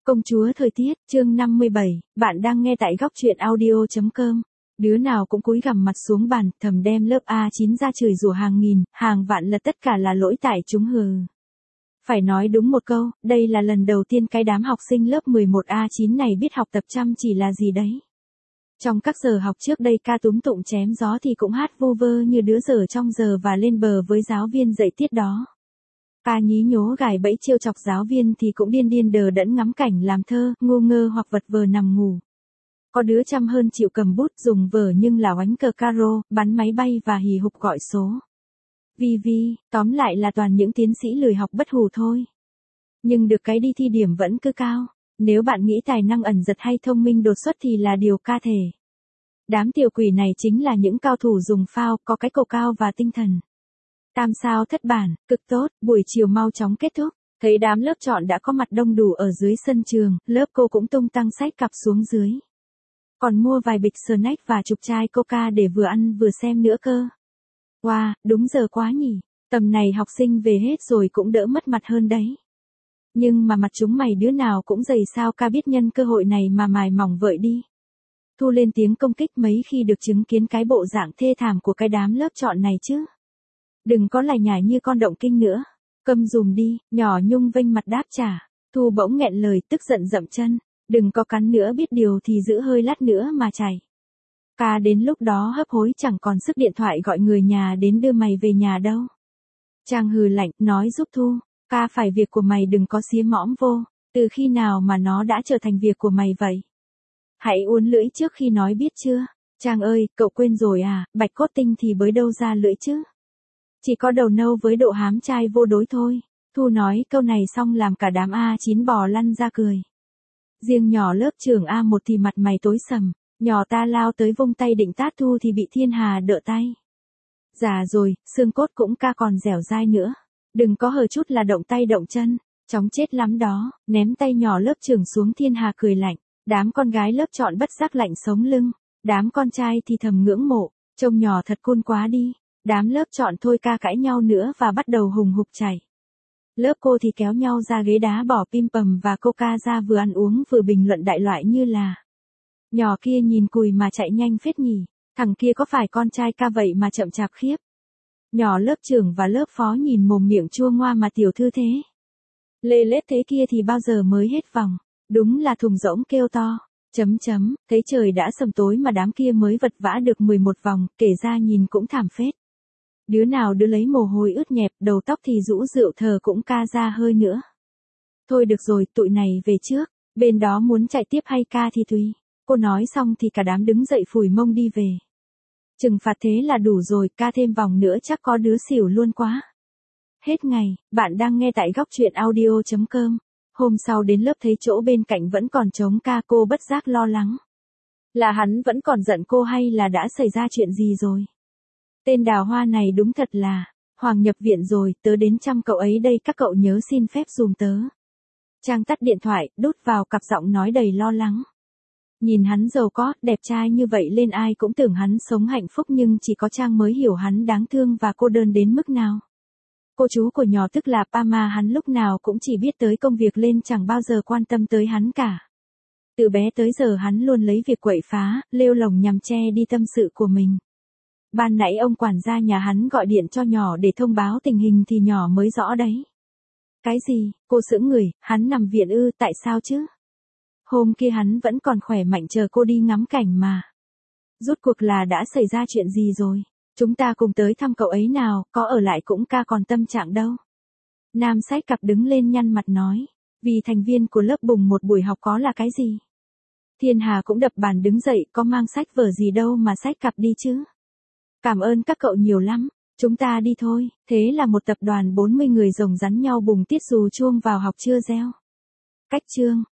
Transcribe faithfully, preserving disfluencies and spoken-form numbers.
Công chúa thời tiết, chương năm mươi bảy, bạn đang nghe tại góc truyện audio.com. Đứa nào cũng cúi gằm mặt xuống bàn, thầm đem lớp A chín ra chửi rủa hàng nghìn, hàng vạn là tất cả là lỗi tại chúng hừ. Phải nói đúng một câu, đây là lần đầu tiên cái đám học sinh lớp mười một A chín này biết học tập chăm chỉ là gì đấy. Trong các giờ học trước đây ca túm tụng chém gió thì cũng hát vô vơ như đứa dở trong giờ và lên bờ với giáo viên dạy tiết đó. Ca nhí nhố gài bẫy trêu chọc giáo viên thì cũng điên điên đờ đẫn ngắm cảnh làm thơ, ngu ngơ hoặc vật vờ nằm ngủ. Có đứa chăm hơn chịu cầm bút dùng vở nhưng là oánh cờ caro, bắn máy bay và hì hục gọi số. Vi vi, tóm lại là toàn những tiến sĩ lười học bất hù thôi. Nhưng được cái đi thi điểm vẫn cứ cao. Nếu bạn nghĩ tài năng ẩn giật hay thông minh đột xuất thì là điều ca thể. Đám tiểu quỷ này chính là những cao thủ dùng phao, có cái cầu cao và tinh thần. Tam sao thất bản, cực tốt, buổi chiều mau chóng kết thúc. Thấy đám lớp chọn đã có mặt đông đủ ở dưới sân trường, lớp cô cũng tung tăng sách cặp xuống dưới. Còn mua vài bịch snack và chục chai coca để vừa ăn vừa xem nữa cơ. Wow, đúng giờ quá nhỉ. Tầm này học sinh về hết rồi cũng đỡ mất mặt hơn đấy. Nhưng mà mặt chúng mày đứa nào cũng dày sao ca biết nhân cơ hội này mà mài mỏng vợi đi. Thu lên tiếng công kích mấy khi được chứng kiến cái bộ dạng thê thảm của cái đám lớp chọn này chứ. Đừng có lải nhải như con động kinh nữa. Câm dùm đi, nhỏ nhung vênh mặt đáp trả. Thu bỗng nghẹn lời tức giận dậm chân. Đừng có cắn nữa biết điều thì giữ hơi lát nữa mà chảy. Ca đến lúc đó hấp hối chẳng còn sức điện thoại gọi người nhà đến đưa mày về nhà đâu. Trang hừ lạnh, nói giúp Thu. Ca phải việc của mày đừng có xía mõm vô. Từ khi nào mà nó đã trở thành việc của mày vậy? Hãy uốn lưỡi trước khi nói biết chưa? Trang ơi, cậu quên rồi à, bạch cốt tinh thì bới đâu ra lưỡi chứ? Chỉ có đầu nâu với độ hám trai vô đối thôi. Thu nói câu này xong làm cả đám A chín bò lăn ra cười. Riêng nhỏ lớp trưởng A một thì mặt mày tối sầm. Nhỏ ta lao tới vung tay định tát Thu thì bị Thiên Hà đỡ tay. Già rồi, xương cốt cũng ca còn dẻo dai nữa. Đừng có hờ chút là động tay động chân. Chóng chết lắm đó. Ném tay nhỏ lớp trưởng xuống. Thiên Hà cười lạnh. Đám con gái lớp chọn bất giác lạnh sống lưng. Đám con trai thì thầm ngưỡng mộ. Trông nhỏ thật cool quá đi. Đám lớp chọn thôi ca cãi nhau nữa và bắt đầu hùng hục chảy. Lớp cô thì kéo nhau ra ghế đá bỏ pim pầm và coca ra vừa ăn uống vừa bình luận đại loại như là. Nhỏ kia nhìn cùi mà chạy nhanh phết nhỉ. Thằng kia có phải con trai ca vậy mà chậm chạp khiếp. Nhỏ lớp trưởng và lớp phó nhìn mồm miệng chua ngoa mà tiểu thư thế. Lê lết thế kia thì bao giờ mới hết vòng. Đúng là thùng rỗng kêu to. Chấm chấm, thấy trời đã sầm tối mà đám kia mới vật vã được mười một vòng, kể ra nhìn cũng thảm phết. Đứa nào đứa lấy mồ hôi ướt nhẹp, đầu tóc thì rũ rượu thờ cũng ca ra hơi nữa. Thôi được rồi, tụi này về trước, bên đó muốn chạy tiếp hay ca thì tùy. Cô nói xong thì cả đám đứng dậy phủi mông đi về. Trừng phạt thế là đủ rồi, ca thêm vòng nữa chắc có đứa xỉu luôn quá. Hết ngày, bạn đang nghe tại góc truyện audio.com. Hôm sau đến lớp thấy chỗ bên cạnh vẫn còn trống ca, cô bất giác lo lắng. Là hắn vẫn còn giận cô hay là đã xảy ra chuyện gì rồi? Tên đào hoa này đúng thật là, Hoàng nhập viện rồi, tớ đến chăm cậu ấy đây, các cậu nhớ xin phép dùm tớ. Trang tắt điện thoại, đút vào cặp giọng nói đầy lo lắng. Nhìn hắn giàu có, đẹp trai như vậy lên ai cũng tưởng hắn sống hạnh phúc nhưng chỉ có Trang mới hiểu hắn đáng thương và cô đơn đến mức nào. Cô chú của nhỏ tức là Pama hắn lúc nào cũng chỉ biết tới công việc lên chẳng bao giờ quan tâm tới hắn cả. Từ bé tới giờ hắn luôn lấy việc quậy phá, lêu lồng nhằm che đi tâm sự của mình. Ban nãy ông quản gia nhà hắn gọi điện cho nhỏ để thông báo tình hình thì nhỏ mới rõ đấy. Cái gì, cô sững người, hắn nằm viện ư, tại sao chứ? Hôm kia hắn vẫn còn khỏe mạnh chờ cô đi ngắm cảnh mà. Rốt cuộc là đã xảy ra chuyện gì rồi? Chúng ta cùng tới thăm cậu ấy nào, có ở lại cũng ca còn tâm trạng đâu. Nam sách cặp đứng lên nhăn mặt nói, vì thành viên của lớp bùng một buổi học có là cái gì? Thiên Hà cũng đập bàn đứng dậy, có mang sách vở gì đâu mà sách cặp đi chứ. Cảm ơn các cậu nhiều lắm, chúng ta đi thôi. Thế là một tập đoàn bốn mươi người rồng rắn nhau bùng tiết dù chuông vào học chưa reo. Cách chương